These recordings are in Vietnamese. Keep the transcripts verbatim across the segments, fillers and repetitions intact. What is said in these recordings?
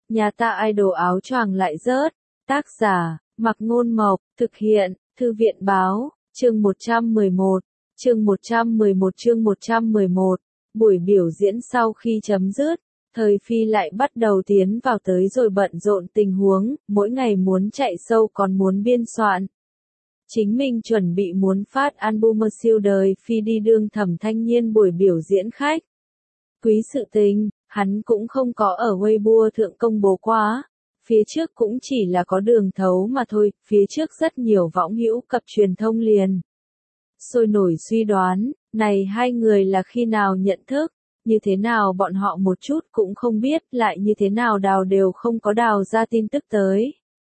Nhà ta idol áo choàng lại rớt. Tác giả, Mặc Ngôn Mộc, thực hiện, Thư viện Báo, chương một trăm mười một, chương một trăm mười một chương một trăm mười một, buổi biểu diễn sau khi chấm dứt, Thời Phi lại bắt đầu tiến vào tới rồi bận rộn tình huống, mỗi ngày muốn chạy sâu còn muốn biên soạn. Chính mình chuẩn bị muốn phát album siêu đời Phi đi đương Thẩm Thanh Nhiên buổi biểu diễn khách. Quý sự tình, hắn cũng không có ở Weibo thượng công bố quá. Phía trước cũng chỉ là có đường thấu mà thôi, phía trước rất nhiều võng hữu cập truyền thông liền. Sôi nổi suy đoán, này hai người là khi nào nhận thức, như thế nào bọn họ một chút cũng không biết, lại như thế nào đào đều không có đào ra tin tức tới.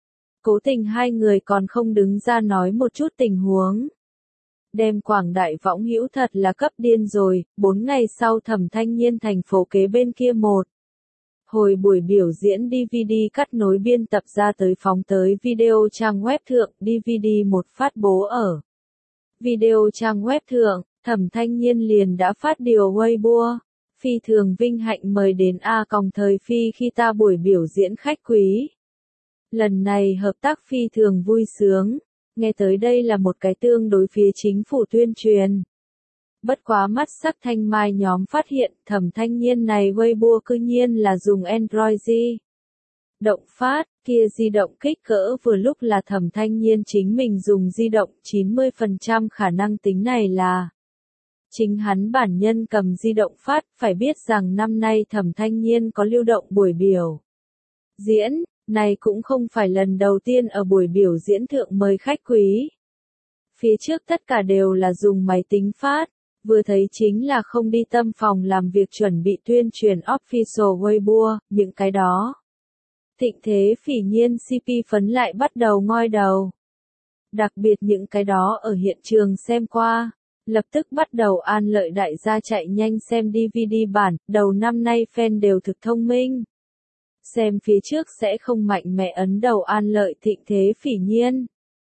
Cố tình hai người còn không đứng ra nói một chút tình huống. Đem quảng đại võng hữu thật là cấp điên rồi, bốn ngày sau Thẩm Thanh Nhiên thành phố kế bên kia một. Hồi buổi biểu diễn đê vê đê cắt nối biên tập ra tới phóng tới video trang web thượng, đê vê đê một phát bố ở. Video trang web thượng, Thẩm Thanh Nhiên liền đã phát điều Weibo. Phi thường vinh hạnh mời đến A Còng Thời Phi khi ta buổi biểu diễn khách quý. Lần này hợp tác phi thường vui sướng, nghe tới đây là một cái tương đối phía chính phủ tuyên truyền. Bất quá mắt sắc thanh mai nhóm phát hiện Thẩm Thanh Nhiên này Weibo cư nhiên là dùng Android di động phát, kia di động kích cỡ vừa lúc là Thẩm Thanh Nhiên chính mình dùng di động, chín mươi phần trăm khả năng tính này là chính hắn bản nhân cầm di động phát, phải biết rằng năm nay Thẩm Thanh Nhiên có lưu động buổi biểu diễn, này cũng không phải lần đầu tiên ở buổi biểu diễn thượng mời khách quý. Phía trước tất cả đều là dùng máy tính phát, vừa thấy chính là không đi tâm phòng làm việc chuẩn bị tuyên truyền official Weibo, những cái đó. Thịnh Thế Phỉ Nhiên xê pê phấn lại bắt đầu ngoi đầu. Đặc biệt những cái đó ở hiện trường xem qua. Lập tức bắt đầu an lợi đại gia chạy nhanh xem đê vê đê bản, đầu năm nay fan đều thực thông minh. Xem phía trước sẽ không mạnh mẽ ấn đầu an lợi Thịnh Thế Phỉ Nhiên.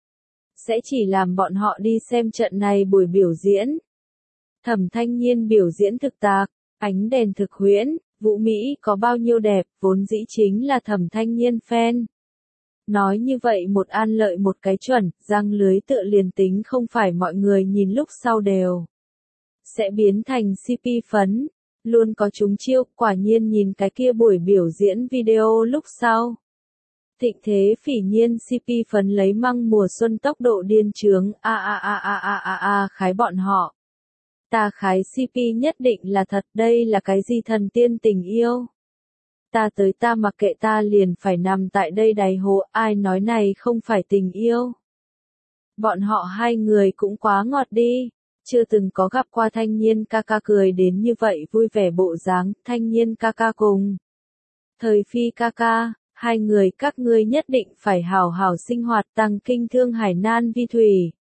Sẽ chỉ làm bọn họ đi xem trận này buổi biểu diễn. Thẩm Thanh Nhiên biểu diễn thực tạc, ánh đèn thực huyễn, vũ mỹ có bao nhiêu đẹp, vốn dĩ chính là Thẩm Thanh Nhiên fan. Nói như vậy một an lợi một cái chuẩn, răng lưới tựa liền tính không phải mọi người nhìn lúc sau đều sẽ biến thành xê pê phấn, luôn có chúng chiêu, quả nhiên nhìn cái kia buổi biểu diễn video lúc sau. Thịnh Thế Phỉ Nhiên xê pê phấn lấy măng mùa xuân tốc độ điên trướng, a a a a a a a khái bọn họ. Ta khái xê pê nhất định là thật, đây là cái gì thần tiên tình yêu. Ta tới ta mặc kệ ta liền phải nằm tại đây đáy hồ, ai nói này không phải tình yêu. Bọn họ hai người cũng quá ngọt đi, chưa từng có gặp qua Thanh Nhiên ca ca cười đến như vậy vui vẻ bộ dáng, Thanh Nhiên ca ca cùng. Thời Phi ca ca, hai người các ngươi nhất định phải hào hào sinh hoạt tăng kinh thương hải nan vi thủy.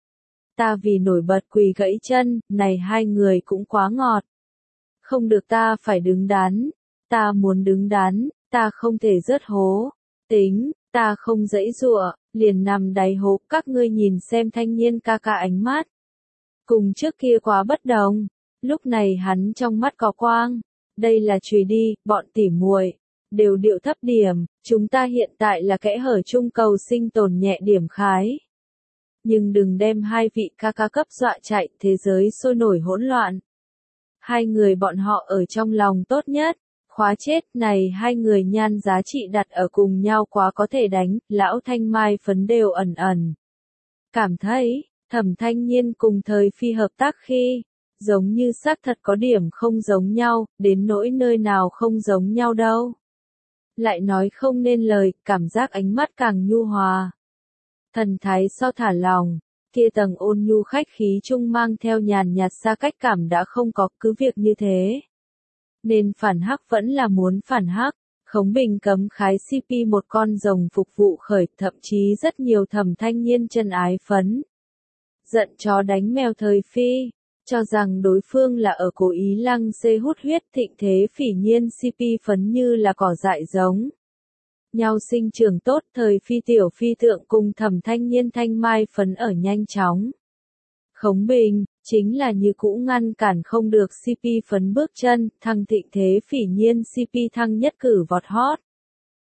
Ta vì nổi bật quỳ gãy chân, này hai người cũng quá ngọt. Không được ta phải đứng đắn. Ta muốn đứng đắn, ta không thể rớt hố. Tính, ta không dãy dụa, liền nằm đáy hố, các ngươi nhìn xem Thanh Nhiên ca ca ánh mắt. Cùng trước kia quá bất đồng, lúc này hắn trong mắt có quang. Đây là chùy đi, bọn tỉ muội đều điệu thấp điểm, chúng ta hiện tại là kẽ hở chung cầu sinh tồn nhẹ điểm khái. Nhưng đừng đem hai vị ca ca cấp dọa chạy, thế giới sôi nổi hỗn loạn. Hai người bọn họ ở trong lòng tốt nhất. Khóa chết này hai người nhan giá trị đặt ở cùng nhau quá có thể đánh, lão Thanh Mai phấn đều ẩn ẩn. Cảm thấy, Thẩm Thanh Nhiên cùng Thời Phi hợp tác khi, giống như xác thật có điểm không giống nhau, đến nỗi nơi nào không giống nhau đâu. Lại nói không nên lời, cảm giác ánh mắt càng nhu hòa. Thần thái so thả lòng, kia tầng ôn nhu khách khí chung mang theo nhàn nhạt xa cách cảm đã không có, cứ việc như thế. Nên phản hắc vẫn là muốn phản hắc, Khống Bình cấm khái xê pê một con rồng phục vụ khởi, thậm chí rất nhiều Thẩm Thanh Nhiên chân ái phấn. Giận chó đánh mèo Thời Phi, cho rằng đối phương là ở cố ý lăng xê hút huyết. Thịnh Thế Phỉ Nhiên xê pê phấn như là cỏ dại giống nhau sinh trưởng tốt. Thời Phi tiểu phi tượng cùng Thẩm Thanh Nhiên thanh mai phấn ở nhanh chóng. Khống Bình, chính là như cũ ngăn cản không được xê pê phấn bước chân, thăng Thịnh Thế Phỉ Nhiên xê pê thăng nhất cử vọt hot.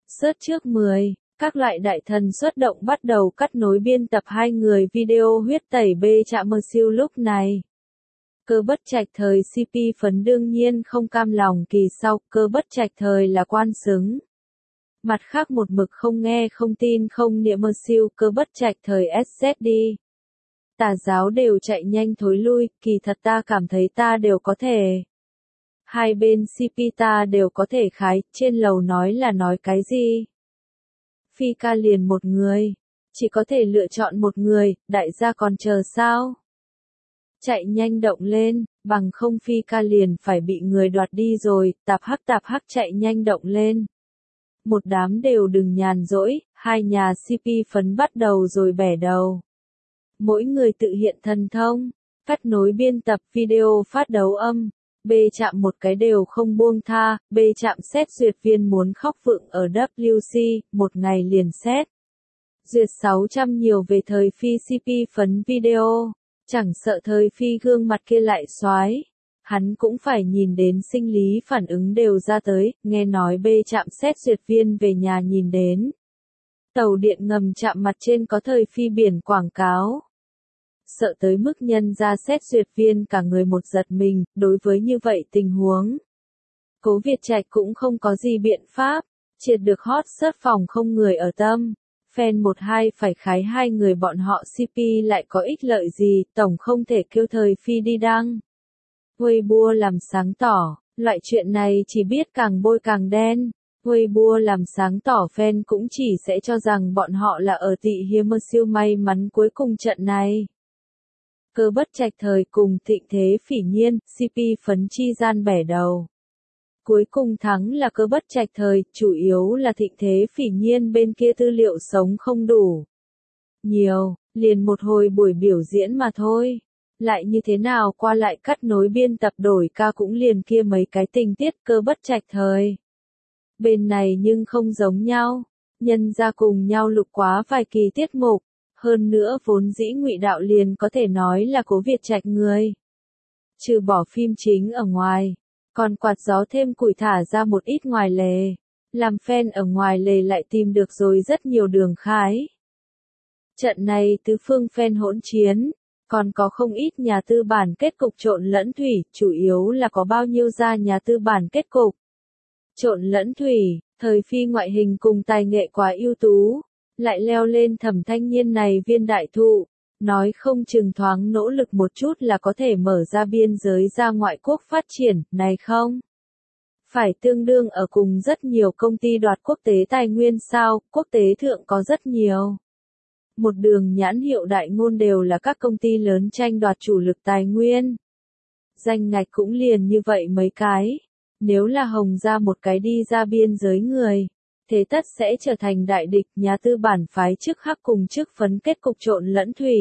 Search trước mười. Các loại đại thần xuất động bắt đầu cắt nối biên tập hai người video huyết tẩy bê chạm mơ siêu lúc này. Cơ Bất Trạch thời xê pê phấn đương nhiên không cam lòng kỳ sau, Cơ Bất Trạch thời là quan xứng. Mặt khác một mực không nghe không tin không niệm mơ siêu, Cơ Bất Trạch thời ét zét đi. Tà giáo đều chạy nhanh thối lui, kỳ thật ta cảm thấy ta đều có thể. Hai bên xê pê ta đều có thể khái, trên lầu nói là nói cái gì? Phi ca liền một người, chỉ có thể lựa chọn một người, đại gia còn chờ sao? Chạy nhanh động lên, bằng không Phi ca liền phải bị người đoạt đi rồi, tạp hắc tạp hắc chạy nhanh động lên. Một đám đều đừng nhàn rỗi, hai nhà xê pê phấn bắt đầu rồi bẻ đầu. Mỗi người tự hiện thần thông, cắt nối biên tập video phát đấu âm, bê chạm một cái đều không buông tha, bê chạm xét duyệt viên muốn khóc vượng ở vê kép xê, một ngày liền xét. Duyệt sáu trăm nhiều về thời phi xê pê phấn video, chẳng sợ thời phi gương mặt kia lại xoái. Hắn cũng phải nhìn đến sinh lý phản ứng đều ra tới, nghe nói bê chạm xét duyệt viên về nhà nhìn đến. Tàu điện ngầm chạm mặt trên có thời phi biển quảng cáo. Sợ tới mức nhân ra xét duyệt viên cả người một giật mình, đối với như vậy tình huống. Cố Việt Trạch cũng không có gì biện pháp, triệt được hot search phòng không người ở tâm. Fan một hai phải khái hai người bọn họ xê pê lại có ích lợi gì, tổng không thể kêu thời phi đi đăng. Weibo làm sáng tỏ, loại chuyện này chỉ biết càng bôi càng đen. Weibo làm sáng tỏ fan cũng chỉ sẽ cho rằng bọn họ là ở tị hiếm mơ siêu may mắn cuối cùng trận này. Cơ Bất Trạch thời cùng Thịnh Thế Phỉ Nhiên, xê pê phấn chi gian bẻ đầu. Cuối cùng thắng là Cơ Bất Trạch thời, chủ yếu là Thịnh Thế Phỉ Nhiên bên kia tư liệu sống không đủ. Nhiều, liền một hồi buổi biểu diễn mà thôi. Lại như thế nào qua lại cắt nối biên tập đổi ca cũng liền kia mấy cái tình tiết Cơ Bất Trạch thời. Bên này nhưng không giống nhau, nhân ra cùng nhau lục quá vài kỳ tiết mục, hơn nữa vốn dĩ Ngụy Đạo liền có thể nói là Cố Việt Trạch người. Trừ bỏ phim chính ở ngoài, còn quạt gió thêm củi thả ra một ít ngoài lề, làm fan ở ngoài lề lại tìm được rồi rất nhiều đường khái. Trận này tứ phương fan hỗn chiến. Còn có không ít nhà tư bản kết cục trộn lẫn thủy, chủ yếu là có bao nhiêu gia nhà tư bản kết cục. Trộn lẫn thủy, thời phi ngoại hình cùng tài nghệ quá ưu tú, lại leo lên Thẩm Thanh Nhiên này viên đại thụ, nói không chừng thoáng nỗ lực một chút là có thể mở ra biên giới ra ngoại quốc phát triển, này không? Phải tương đương ở cùng rất nhiều công ty đoạt quốc tế tài nguyên sao, quốc tế thượng có rất nhiều. Một đường nhãn hiệu đại ngôn đều là các công ty lớn tranh đoạt chủ lực tài nguyên. Danh ngạch cũng liền như vậy mấy cái. Nếu là Hồng ra một cái đi ra biên giới người, thế tất sẽ trở thành đại địch, nhà tư bản phái chức hắc cùng chức phấn kết cục trộn lẫn thủy.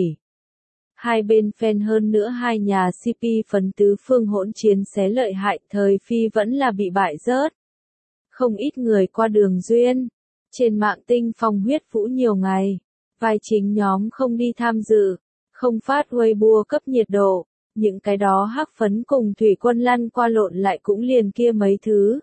Hai bên fan hơn nữa hai nhà xê pê phấn tứ phương hỗn chiến xé lợi hại, thời phi vẫn là bị bại rớt. Không ít người qua đường duyên. Trên mạng tinh phong huyết vũ nhiều ngày. Vai chính nhóm không đi tham dự, không phát Weibo cấp nhiệt độ, những cái đó hắc phấn cùng thủy quân lăn qua lộn lại cũng liền kia mấy thứ.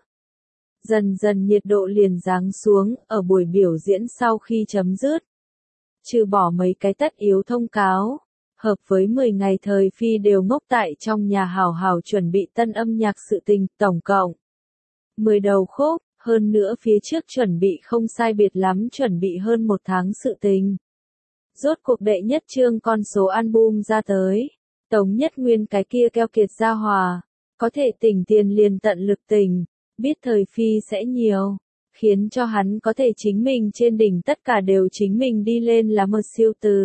Dần dần nhiệt độ liền giáng xuống, ở buổi biểu diễn sau khi chấm dứt. Trừ bỏ mấy cái tất yếu thông cáo, hợp với mười ngày thời phi đều ngốc tại trong nhà hào hào chuẩn bị tân âm nhạc sự tình, tổng cộng mười đầu khúc. Hơn nữa phía trước chuẩn bị không sai biệt lắm chuẩn bị hơn một tháng sự tình. Rốt cuộc đệ nhất chương con số album ra tới. Tống Nhất Nguyên cái kia keo kiệt gia hòa. Có thể tỉnh tiền liền tận lực tỉnh. Biết thời phi sẽ nhiều. Khiến cho hắn có thể chính mình trên đỉnh tất cả đều chính mình đi lên là một siêu từ.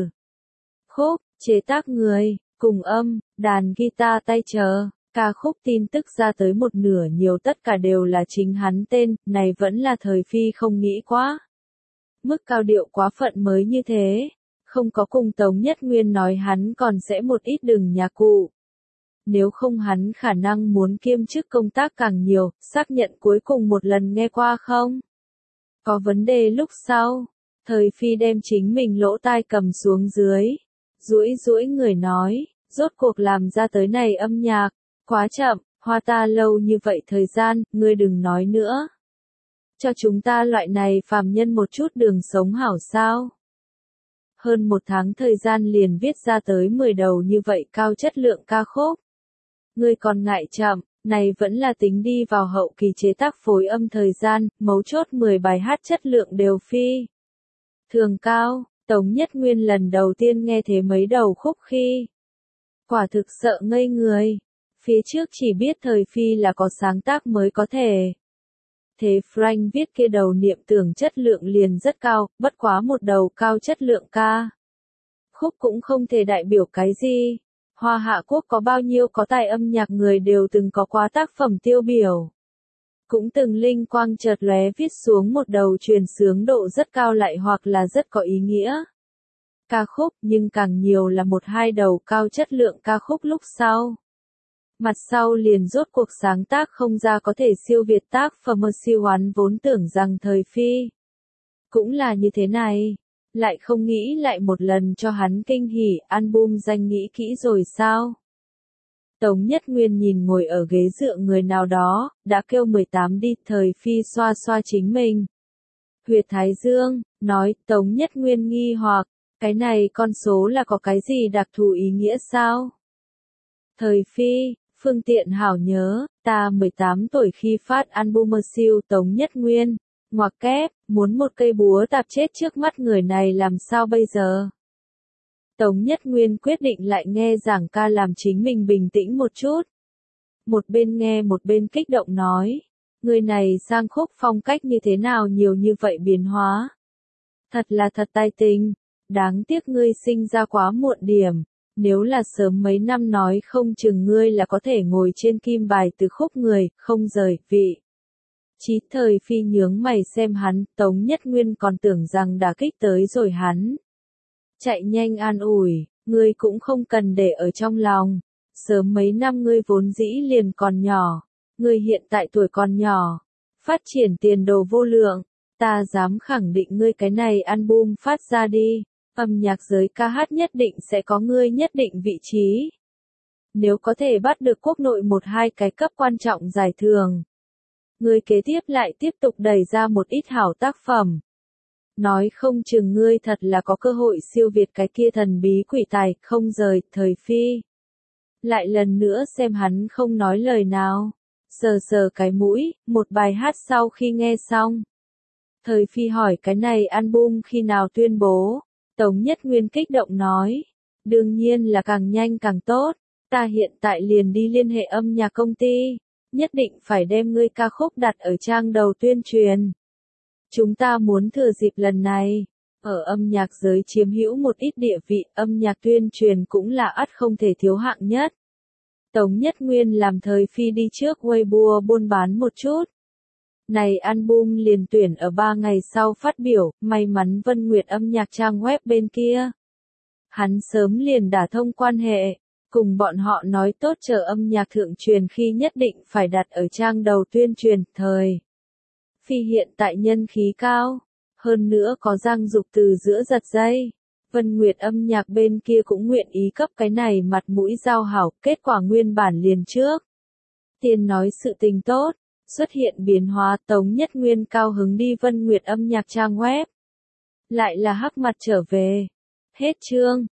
Khúc, chế tác người, cùng âm, đàn guitar tay chờ. Ca khúc tin tức ra tới một nửa nhiều tất cả đều là chính hắn tên, này vẫn là thời phi không nghĩ quá. Mức cao điệu quá phận mới như thế, không có cùng Tống Nhất Nguyên nói hắn còn sẽ một ít đừng nhà cụ. Nếu không hắn khả năng muốn kiêm chức công tác càng nhiều, xác nhận cuối cùng một lần nghe qua không? Có vấn đề lúc sau, thời phi đem chính mình lỗ tai cầm xuống dưới, duỗi duỗi người nói, rốt cuộc làm ra tới này âm nhạc. Quá chậm, hoa ta lâu như vậy thời gian, ngươi đừng nói nữa. Cho chúng ta loại này phàm nhân một chút đường sống hảo sao? Hơn một tháng thời gian liền viết ra tới mười đầu như vậy cao chất lượng ca khúc. Ngươi còn ngại chậm, này vẫn là tính đi vào hậu kỳ chế tác phối âm thời gian, mấu chốt mười bài hát chất lượng đều phi. Thường cao, Tống Nhất Nguyên lần đầu tiên nghe thế mấy đầu khúc khi. Quả thực sợ ngây người. Phía trước chỉ biết thời phi là có sáng tác mới có thể. Thế Frank viết kia đầu niệm tưởng chất lượng liền rất cao, bất quá một đầu cao chất lượng ca. Khúc cũng không thể đại biểu cái gì. Hoa Hạ Quốc có bao nhiêu có tài âm nhạc người đều từng có quá tác phẩm tiêu biểu. Cũng từng linh quang chợt lóe viết xuống một đầu truyền sướng độ rất cao lại hoặc là rất có ý nghĩa. Ca khúc nhưng càng nhiều là một hai đầu cao chất lượng ca khúc lúc sau. Mặt sau liền rốt cuộc sáng tác không ra có thể siêu việt tác phẩm siêu hoán vốn tưởng rằng thời phi. Cũng là như thế này. Lại không nghĩ lại một lần cho hắn kinh hỉ, album danh nghĩ kỹ rồi sao? Tống Nhất Nguyên nhìn ngồi ở ghế dựa người nào đó, đã kêu mười tám đi, thời phi xoa xoa chính mình. Huyệt Thái Dương, nói, Tống Nhất Nguyên nghi hoặc, cái này con số là có cái gì đặc thù ý nghĩa sao? Thời phi, phương tiện hảo nhớ, ta mười tám tuổi khi phát album siêu Tống Nhất Nguyên. Ngoặc kép, muốn một cây búa tạp chết trước mắt người này làm sao bây giờ? Tống Nhất Nguyên quyết định lại nghe giảng ca làm chính mình bình tĩnh một chút. Một bên nghe một bên kích động nói, người này sang khúc phong cách như thế nào nhiều như vậy biến hóa. Thật là thật tài tình, đáng tiếc ngươi sinh ra quá muộn điểm, nếu là sớm mấy năm nói không chừng ngươi là có thể ngồi trên kim bài từ khúc người, không rời, vị. Chí thời phi nhướng mày xem hắn, Tống Nhất Nguyên còn tưởng rằng đã kích tới rồi hắn. Chạy nhanh an ủi, ngươi cũng không cần để ở trong lòng. Sớm mấy năm ngươi vốn dĩ liền còn nhỏ. Ngươi hiện tại tuổi còn nhỏ. Phát triển tiền đồ vô lượng. Ta dám khẳng định ngươi cái này album phát ra đi. Âm nhạc giới ca hát nhất định sẽ có ngươi nhất định vị trí. Nếu có thể bắt được quốc nội một hai cái cấp quan trọng giải thưởng. Ngươi kế tiếp lại tiếp tục đẩy ra một ít hảo tác phẩm. Nói không chừng ngươi thật là có cơ hội siêu việt cái kia thần bí quỷ tài, không rời, thời phi. Lại lần nữa xem hắn không nói lời nào. Sờ sờ cái mũi, một bài hát sau khi nghe xong. Thời phi hỏi cái này album khi nào tuyên bố. Tống Nhất Nguyên kích động nói. Đương nhiên là càng nhanh càng tốt. Ta hiện tại liền đi liên hệ âm nhạc công ty. Nhất định phải đem ngươi ca khúc đặt ở trang đầu tuyên truyền. Chúng ta muốn thừa dịp lần này, ở âm nhạc giới chiếm hữu một ít địa vị, âm nhạc tuyên truyền cũng là ắt không thể thiếu hạng nhất. Tống Nhất Nguyên làm thời phi đi trước Weibo buôn bán một chút. Này album liền tuyển ở ba ngày sau phát biểu, may mắn Vân Nguyệt âm nhạc trang web bên kia. Hắn sớm liền đả thông quan hệ. Cùng bọn họ nói tốt chờ âm nhạc thượng truyền khi nhất định phải đặt ở trang đầu tuyên truyền, thời. Phi hiện tại nhân khí cao, hơn nữa có Giang Dục từ giữa giật dây. Vân Nguyệt âm nhạc bên kia cũng nguyện ý cấp cái này mặt mũi giao hảo, kết quả nguyên bản liền trước. Tiên nói sự tình tốt, xuất hiện biến hóa, Tống Nhất Nguyên cao hứng đi Vân Nguyệt âm nhạc trang web. Lại là hắc mặt trở về. Hết chương.